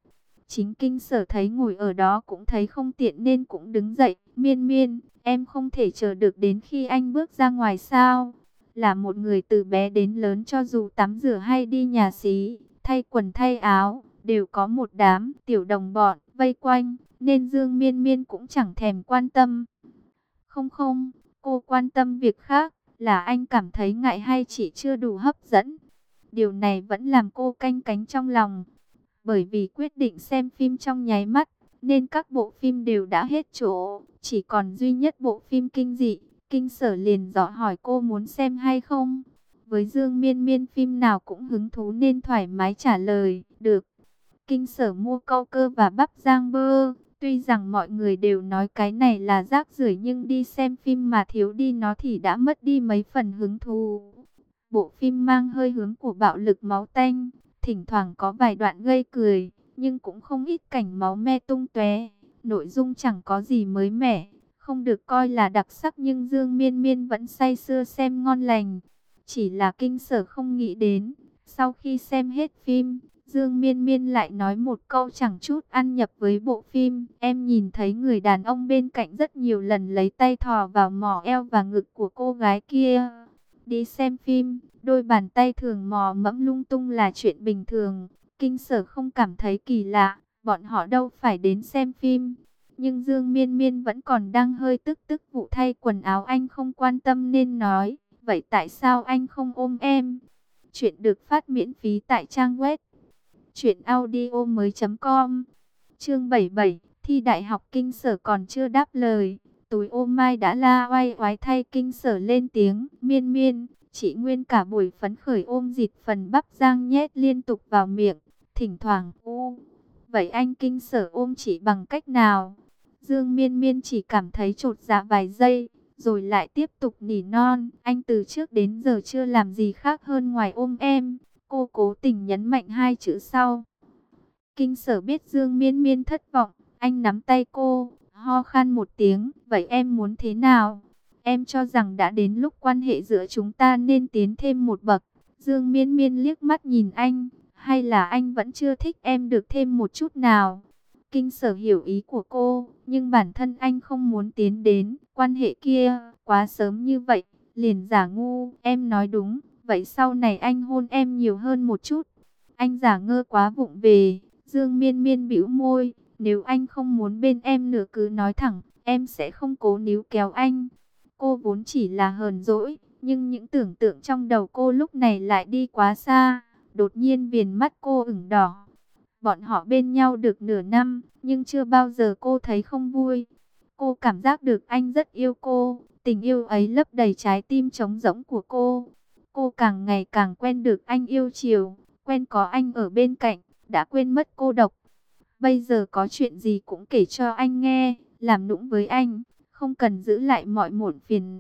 Chính Kinh Sở thấy ngồi ở đó cũng thấy không tiện nên cũng đứng dậy. Miên Miên, em không thể chờ được đến khi anh bước ra ngoài sao? Là một người từ bé đến lớn, cho dù tắm rửa hay đi nhà xí, thay quần thay áo, đều có một đám tiểu đồng bọn vây quanh, nên Dương Miên Miên cũng chẳng thèm quan tâm. Không không, cô quan tâm việc khác, là anh cảm thấy ngại hay chỉ chưa đủ hấp dẫn. Điều này vẫn làm cô canh cánh trong lòng. Bởi vì quyết định xem phim trong nháy mắt, nên các bộ phim đều đã hết chỗ, chỉ còn duy nhất bộ phim kinh dị. Kinh Sở liền dò hỏi cô muốn xem hay không. Với Dương Miên Miên phim nào cũng hứng thú nên thoải mái trả lời, được. Kinh Sở mua câu cơ và bắp rang bơ. Tuy rằng mọi người đều nói cái này là rác rưởi, nhưng đi xem phim mà thiếu đi nó thì đã mất đi mấy phần hứng thú. Bộ phim mang hơi hướng của bạo lực máu tanh, thỉnh thoảng có vài đoạn gây cười, nhưng cũng không ít cảnh máu me tung tóe. Nội dung chẳng có gì mới mẻ, không được coi là đặc sắc, nhưng Dương Miên Miên vẫn say sưa xem ngon lành. Chỉ là Kinh Sở không nghĩ đến, sau khi xem hết phim, Dương Miên Miên lại nói một câu chẳng chút ăn nhập với bộ phim. Em nhìn thấy người đàn ông bên cạnh rất nhiều lần lấy tay thò vào mỏ eo và ngực của cô gái kia. Đi xem phim, đôi bàn tay thường mò mẫm lung tung là chuyện bình thường. Kinh Sở không cảm thấy kỳ lạ, bọn họ đâu phải đến xem phim. Nhưng Dương Miên Miên vẫn còn đang hơi tức tức vụ thay quần áo, anh không quan tâm nên nói, vậy tại sao anh không ôm em? Chuyện được phát miễn phí tại trang web truyện audio mới chấm com. Chương bảy mươi bảy, thi đại học. Kinh Sở còn chưa đáp lời, túi ô mai đã la oai oái thay Kinh Sở lên tiếng, Miên Miên. Chị Nguyên cả buổi phấn khởi ôm dịt phần bắp rang nhét liên tục vào miệng, thỉnh thoảng u. Vậy anh Kinh Sở ôm chị bằng cách nào? Dương Miên Miên chỉ cảm thấy chột dạ vài giây, rồi lại tiếp tục nỉ non, anh từ trước đến giờ chưa làm gì khác hơn ngoài ôm em. Cô cố tình nhấn mạnh hai chữ sau. Kinh Sở biết Dương Miên Miên thất vọng, anh nắm tay cô, ho khan một tiếng, vậy em muốn thế nào? Em cho rằng đã đến lúc quan hệ giữa chúng ta nên tiến thêm một bậc. Dương Miên Miên liếc mắt nhìn anh, hay là anh vẫn chưa thích em được thêm một chút nào? Kinh Sở hiểu ý của cô, nhưng bản thân anh không muốn tiến đến quan hệ kia quá sớm như vậy, liền giả ngu, em nói đúng, vậy sau này anh hôn em nhiều hơn một chút. Anh giả ngơ quá vụng về. Dương Miên Miên bĩu môi, nếu anh không muốn bên em nữa cứ nói thẳng, em sẽ không cố níu kéo anh. Cô vốn chỉ là hờn dỗi, nhưng những tưởng tượng trong đầu cô lúc này lại đi quá xa. Đột nhiên viền mắt cô ửng đỏ. Bọn họ bên nhau được nửa năm, nhưng chưa bao giờ cô thấy không vui. Cô cảm giác được anh rất yêu cô, tình yêu ấy lấp đầy trái tim trống rỗng của cô. Cô càng ngày càng quen được anh yêu chiều, quen có anh ở bên cạnh, đã quên mất cô độc. Bây giờ có chuyện gì cũng kể cho anh nghe, làm nũng với anh, không cần giữ lại mọi muộn phiền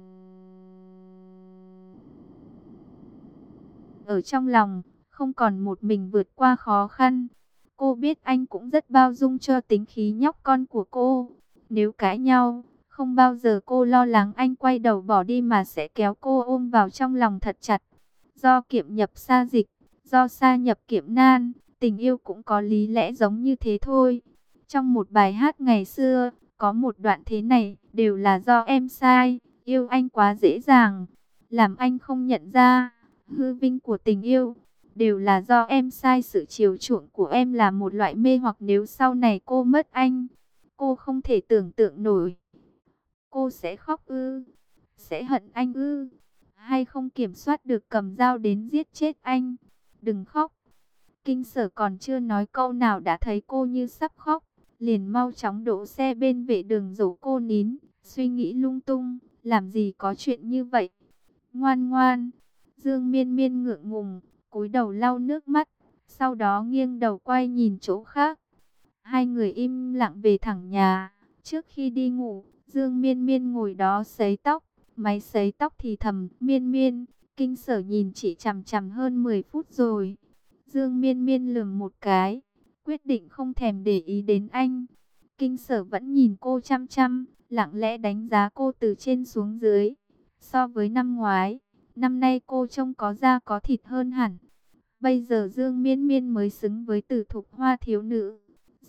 ở trong lòng, không còn một mình vượt qua khó khăn. Cô biết anh cũng rất bao dung cho tính khí nhóc con của cô. Nếu cãi nhau, không bao giờ cô lo lắng anh quay đầu bỏ đi mà sẽ kéo cô ôm vào trong lòng thật chặt. Do kiệm nhập sa dịch, do sa nhập kiệm nan, tình yêu cũng có lý lẽ giống như thế thôi. Trong một bài hát ngày xưa, có một đoạn thế này, đều là do em sai, yêu anh quá dễ dàng, làm anh không nhận ra hư vinh của tình yêu. Đều là do em sai, sự chiều chuộng của em là một loại mê hoặc, nếu sau này cô mất anh, cô không thể tưởng tượng nổi. Cô sẽ khóc ư? Sẽ hận anh ư? Hay không kiểm soát được cầm dao đến giết chết anh? Đừng khóc. Kinh Sở còn chưa nói câu nào đã thấy cô như sắp khóc, liền mau chóng đỗ xe bên vệ đường dỗ cô nín, suy nghĩ lung tung, làm gì có chuyện như vậy. Ngoan ngoan. Dương Miên Miên ngượng ngùng, cúi đầu lau nước mắt, sau đó nghiêng đầu quay nhìn chỗ khác. Hai người im lặng về thẳng nhà. Trước khi đi ngủ, Dương Miên Miên ngồi đó sấy tóc, máy sấy tóc thì thầm, Miên Miên, Kinh Sở nhìn chị chằm chằm hơn mười phút rồi. Dương Miên Miên lườm một cái, quyết định không thèm để ý đến anh. Kinh Sở vẫn nhìn cô chăm chăm, lặng lẽ đánh giá cô từ trên xuống dưới. So với năm ngoái, năm nay cô trông có da có thịt hơn hẳn. Bây giờ Dương Miên Miên mới xứng với từ thục hoa thiếu nữ.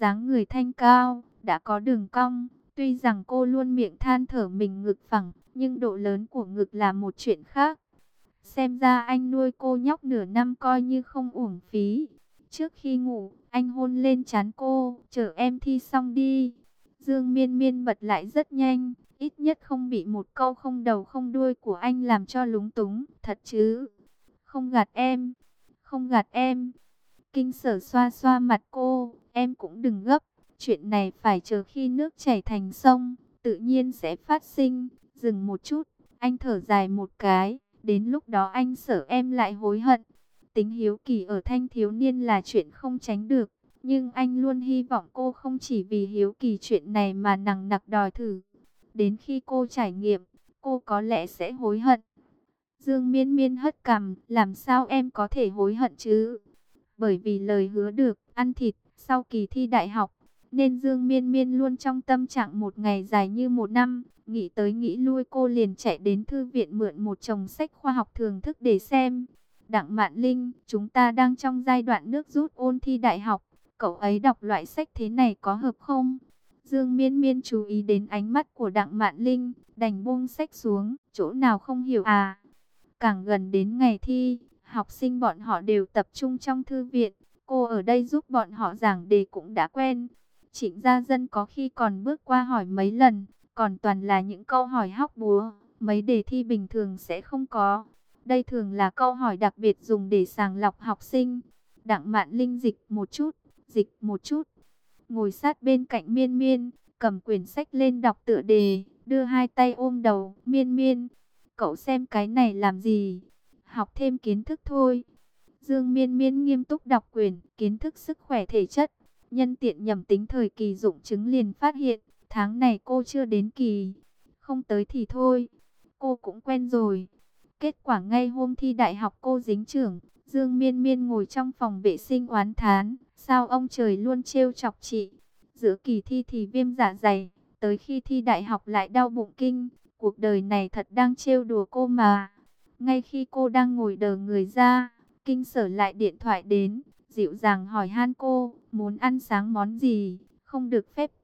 dáng người thanh cao, đã có đường cong. Tuy rằng cô luôn miệng than thở mình ngực phẳng, nhưng độ lớn của ngực là một chuyện khác. Xem ra anh nuôi cô nhóc nửa năm coi như không uổng phí. Trước khi ngủ, anh hôn lên trán cô, chờ em thi xong đi. Dương Miên Miên bật lại rất nhanh, ít nhất không bị một câu không đầu không đuôi của anh làm cho lúng túng. Thật chứ? Không gạt em, không gạt em. Kinh Sở xoa xoa mặt cô, em cũng đừng gấp. Chuyện này phải chờ khi nước chảy thành sông, tự nhiên sẽ phát sinh. Dừng một chút, anh thở dài một cái, đến lúc đó anh sợ em lại hối hận. Tính hiếu kỳ ở thanh thiếu niên là chuyện không tránh được, nhưng anh luôn hy vọng cô không chỉ vì hiếu kỳ chuyện này mà nằng nặc đòi thử. Đến khi cô trải nghiệm, cô có lẽ sẽ hối hận. Dương Miên Miên hất cằm, làm sao em có thể hối hận chứ? Bởi vì lời hứa được ăn thịt sau kỳ thi đại học, nên Dương Miên Miên luôn trong tâm trạng một ngày dài như một năm. Nghĩ tới nghĩ lui cô liền chạy đến thư viện mượn một chồng sách khoa học thưởng thức để xem. Đặng Mạn Linh, chúng ta đang trong giai đoạn nước rút ôn thi đại học. Cậu ấy đọc loại sách thế này có hợp không? Dương Miên Miên chú ý đến ánh mắt của Đặng Mạn Linh, đành buông sách xuống. Chỗ nào không hiểu à? Càng gần đến ngày thi, học sinh bọn họ đều tập trung trong thư viện. Cô ở đây giúp bọn họ giảng đề cũng đã quen. Trịnh Gia Dân có khi còn bước qua hỏi mấy lần, còn toàn là những câu hỏi hóc búa, mấy đề thi bình thường sẽ không có. Đây thường là câu hỏi đặc biệt dùng để sàng lọc học sinh. Đặng Mạn Linh dịch một chút, dịch một chút, ngồi sát bên cạnh Miên Miên, cầm quyển sách lên đọc tựa đề, đưa hai tay ôm đầu. Miên Miên, cậu xem cái này làm gì? Học thêm kiến thức thôi. Dương Miên Miên nghiêm túc đọc quyển kiến thức sức khỏe thể chất. Nhân tiện nhầm tính thời kỳ dụng chứng liền phát hiện, tháng này cô chưa đến kỳ. Không tới thì thôi, cô cũng quen rồi. Kết quả ngay hôm thi đại học cô dính chưởng. Dương Miên Miên ngồi trong phòng vệ sinh oán thán, sao ông trời luôn trêu chọc chị. Giữa kỳ thi thì viêm dạ dày, tới khi thi đại học lại đau bụng kinh. Cuộc đời này thật đang trêu đùa cô mà. Ngay khi cô đang ngồi đờ người ra, Kinh Sở lại điện thoại đến, dịu dàng hỏi han cô, muốn ăn sáng món gì, không được phép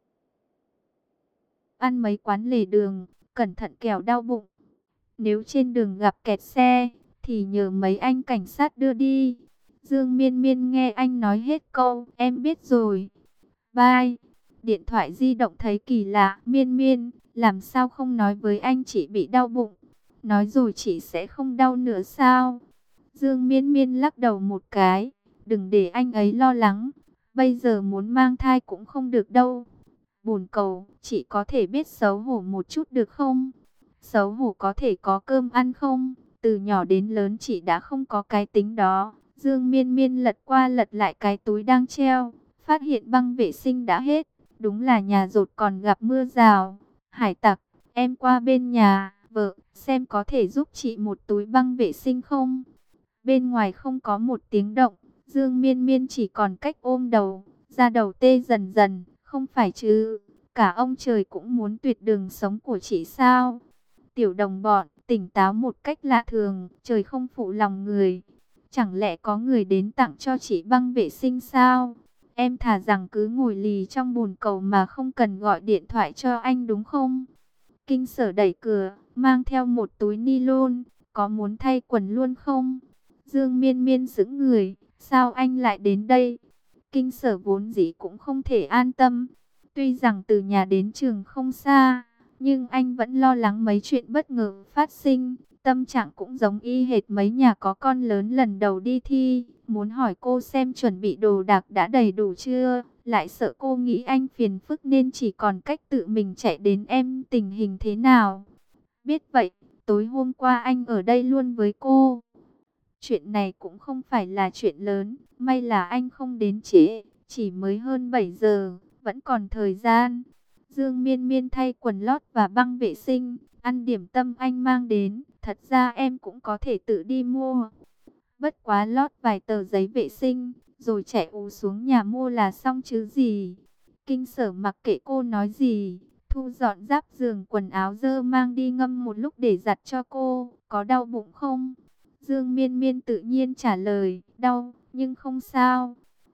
ăn mấy quán lề đường, cẩn thận kẻo đau bụng. Nếu trên đường gặp kẹt xe, thì nhờ mấy anh cảnh sát đưa đi. Dương Miên Miên nghe anh nói hết câu, em biết rồi. Bye. Điện thoại di động thấy kỳ lạ, Miên Miên, làm sao không nói với anh chị bị đau bụng? Nói rồi chị sẽ không đau nữa sao? Dương Miên Miên lắc đầu một cái, đừng để anh ấy lo lắng, bây giờ muốn mang thai cũng không được đâu. Bồn cầu, chị có thể biết xấu hổ một chút được không? Xấu hổ có thể có cơm ăn không? Từ nhỏ đến lớn chị đã không có cái tính đó. Dương Miên Miên lật qua lật lại cái túi đang treo, phát hiện băng vệ sinh đã hết. Đúng là nhà dột còn gặp mưa rào. Hải tặc, em qua bên nhà vợ, xem có thể giúp chị một túi băng vệ sinh không? Bên ngoài không có một tiếng động, Dương Miên Miên chỉ còn cách ôm đầu, da đầu tê dần dần, không phải chứ, cả ông trời cũng muốn tuyệt đường sống của chị sao? Tiểu đồng bọn, tỉnh táo một cách lạ thường, trời không phụ lòng người. Chẳng lẽ có người đến tặng cho chị băng vệ sinh sao? Em thà rằng cứ ngồi lì trong bồn cầu mà không cần gọi điện thoại cho anh đúng không? Kinh Sở đẩy cửa, mang theo một túi ni lông, có muốn thay quần luôn không? Dương Miên Miên sững người, sao anh lại đến đây? Kinh Sở vốn dĩ cũng không thể an tâm. Tuy rằng từ nhà đến trường không xa, nhưng anh vẫn lo lắng mấy chuyện bất ngờ phát sinh. Tâm trạng cũng giống y hệt mấy nhà có con lớn lần đầu đi thi. Muốn hỏi cô xem chuẩn bị đồ đạc đã đầy đủ chưa, lại sợ cô nghĩ anh phiền phức nên chỉ còn cách tự mình chạy đến em tình hình thế nào. Biết vậy, tối hôm qua anh ở đây luôn với cô. Chuyện này cũng không phải là chuyện lớn, may là anh không đến trễ, chỉ mới hơn bảy giờ, vẫn còn thời gian. Dương Miên Miên thay quần lót và băng vệ sinh, ăn điểm tâm anh mang đến, thật ra em cũng có thể tự đi mua. Bất quá lót vài tờ giấy vệ sinh, rồi chạy ù xuống nhà mua là xong chứ gì. Kinh Sở mặc kệ cô nói gì, thu dọn giáp giường quần áo dơ mang đi ngâm một lúc để giặt cho cô. Có đau bụng không? Dương Miên Miên tự nhiên trả lời, đau, nhưng không sao.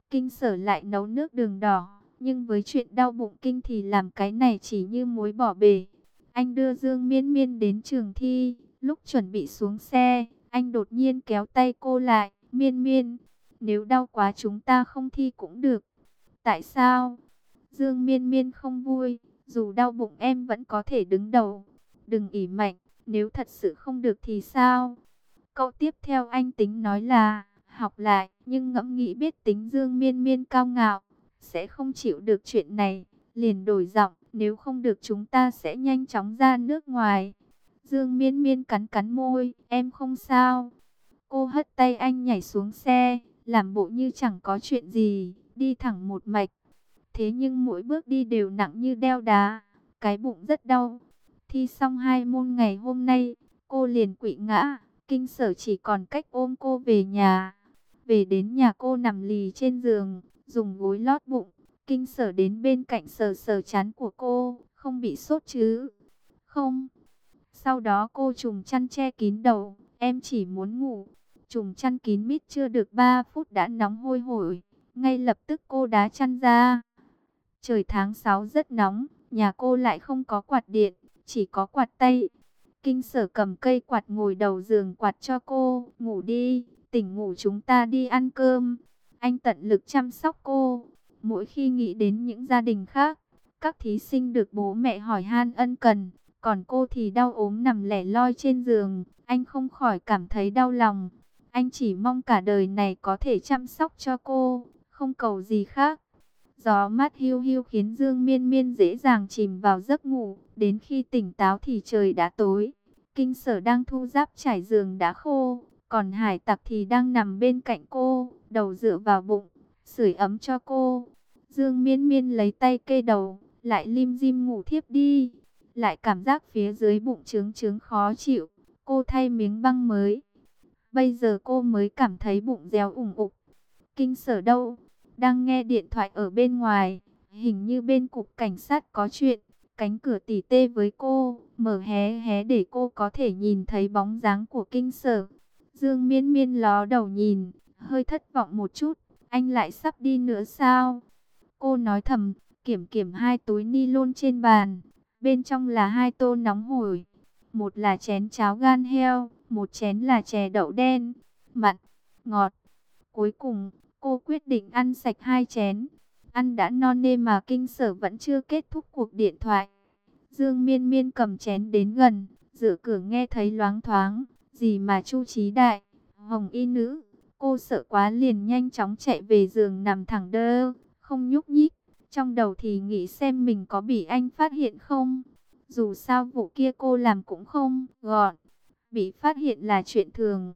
Kinh Sở lại nấu nước đường đỏ, nhưng với chuyện đau bụng kinh thì làm cái này chỉ như muối bỏ bể. Anh đưa Dương Miên Miên đến trường thi, lúc chuẩn bị xuống xe, anh đột nhiên kéo tay cô lại. Miên Miên, nếu đau quá chúng ta không thi cũng được. Tại sao? Dương Miên Miên không vui, dù đau bụng em vẫn có thể đứng đầu. Đừng ỷ mạnh, nếu thật sự không được thì sao? Câu tiếp theo anh tính nói là học lại, nhưng ngẫm nghĩ biết tính Dương Miên Miên cao ngạo, sẽ không chịu được chuyện này, liền đổi giọng, nếu không được chúng ta sẽ nhanh chóng ra nước ngoài. Dương Miên Miên cắn cắn môi, em không sao. Cô hất tay anh nhảy xuống xe, làm bộ như chẳng có chuyện gì, đi thẳng một mạch. Thế nhưng mỗi bước đi đều nặng như đeo đá, cái bụng rất đau. Thi xong hai môn ngày hôm nay, cô liền quỵ ngã, Kinh Sở chỉ còn cách ôm cô về nhà. Về đến nhà cô nằm lì trên giường, dùng gối lót bụng. Kinh Sở đến bên cạnh sờ sờ trán của cô, không bị sốt chứ? Không. Sau đó cô trùm chăn che kín đầu, em chỉ muốn ngủ. Trùm chăn kín mít chưa được ba phút đã nóng hôi hổi, ngay lập tức cô đá chăn ra. Trời tháng sáu rất nóng, nhà cô lại không có quạt điện, chỉ có quạt tay. Kinh Sở cầm cây quạt ngồi đầu giường quạt cho cô, ngủ đi, tỉnh ngủ chúng ta đi ăn cơm. Anh tận lực chăm sóc cô. Mỗi khi nghĩ đến những gia đình khác, các thí sinh được bố mẹ hỏi han ân cần, còn cô thì đau ốm nằm lẻ loi trên giường, anh không khỏi cảm thấy đau lòng. Anh chỉ mong cả đời này có thể chăm sóc cho cô, không cầu gì khác. Gió mát hiu hiu khiến Dương Miên Miên dễ dàng chìm vào giấc ngủ. Đến khi tỉnh táo thì trời đã tối. Kinh Sở đang thu dáp trải giường đã khô, còn Hải Tặc thì đang nằm bên cạnh cô, đầu dựa vào bụng, sưởi ấm cho cô. Dương Miên Miên lấy tay kê đầu, lại lim dim ngủ thiếp đi. Lại cảm giác phía dưới bụng trướng trướng khó chịu. Cô thay miếng băng mới. Bây giờ cô mới cảm thấy bụng réo ủng ục. Kinh Sở đâu? Đang nghe điện thoại ở bên ngoài, hình như bên cục cảnh sát có chuyện. Cánh cửa tỉ tê với cô, mở hé hé để cô có thể nhìn thấy bóng dáng của Kinh Sở. Dương Miên Miên ló đầu nhìn, hơi thất vọng một chút, anh lại sắp đi nữa sao? Cô nói thầm, kiểm kiểm hai túi ni lông trên bàn, bên trong là hai tô nóng hổi. Một là chén cháo gan heo, một chén là chè đậu đen, mặn, ngọt. Cuối cùng, cô quyết định ăn sạch hai chén. Ăn đã no nê mà Kinh Sở vẫn chưa kết thúc cuộc điện thoại. Dương Miên Miên cầm chén đến gần, dựa cửa nghe thấy loáng thoáng, gì mà Chu Chí Đại, Hồng Y Nữ. Cô sợ quá liền nhanh chóng chạy về giường nằm thẳng đơ, không nhúc nhích. Trong đầu thì nghĩ xem mình có bị anh phát hiện không. Dù sao vụ kia cô làm cũng không gọn, bị phát hiện là chuyện thường.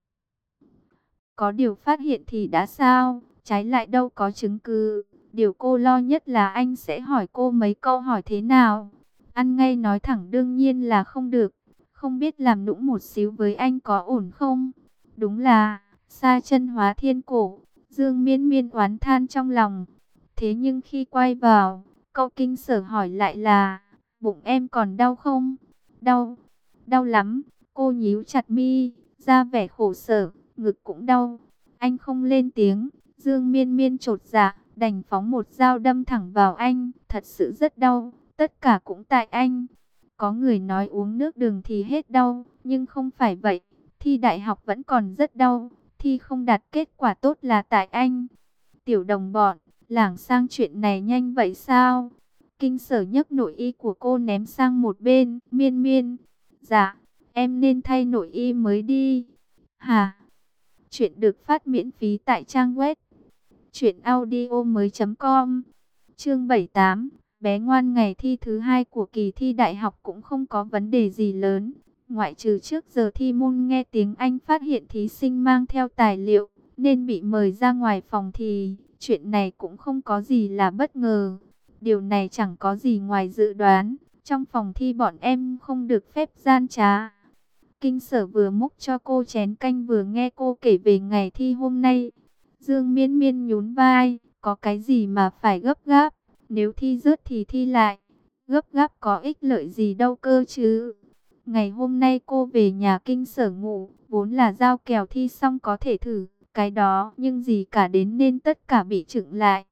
Có điều phát hiện thì đã sao, trái lại đâu có chứng cứ. Điều cô lo nhất là anh sẽ hỏi cô mấy câu hỏi thế nào. Ăn ngay nói thẳng đương nhiên là không được. Không biết làm nũng một xíu với anh có ổn không? Đúng là sa chân hóa thiên cổ. Dương Miên Miên oán than trong lòng. Thế nhưng khi quay vào, câu Kinh Sở hỏi lại là, bụng em còn đau không? Đau, đau lắm. Cô nhíu chặt mi, ra vẻ khổ sở, ngực cũng đau. Anh không lên tiếng. Dương Miên Miên chột dạ, đành phóng một dao đâm thẳng vào anh. Thật sự rất đau, tất cả cũng tại anh. Có người nói uống nước đường thì hết đau, nhưng không phải vậy. Thi đại học vẫn còn rất đau, thi không đạt kết quả tốt là tại anh. Tiểu đồng bọn, lảng sang chuyện này nhanh vậy sao? Kinh Sở nhấc nội y của cô ném sang một bên. Miên Miên, dạ, em nên thay nội y mới đi. Hả? Chuyện được phát miễn phí tại trang web truyện audio mới.com. Chương bảy mươi tám, bé ngoan. Ngày thi thứ hai của kỳ thi đại học cũng không có vấn đề gì lớn. Ngoại trừ trước giờ thi môn nghe tiếng Anh phát hiện thí sinh mang theo tài liệu, nên bị mời ra ngoài phòng thì chuyện này cũng không có gì là bất ngờ. Điều này chẳng có gì ngoài dự đoán. Trong phòng thi bọn em không được phép gian trá. Kinh Sở vừa múc cho cô chén canh vừa nghe cô kể về ngày thi hôm nay. Dương Miên Miên nhún vai, có cái gì mà phải gấp gáp, nếu thi rớt thì thi lại, gấp gáp có ích lợi gì đâu cơ chứ. Ngày hôm nay cô về nhà Kinh Sở ngủ, vốn là giao kèo thi xong có thể thử, cái đó, nhưng gì cả đến nên tất cả bị chững lại.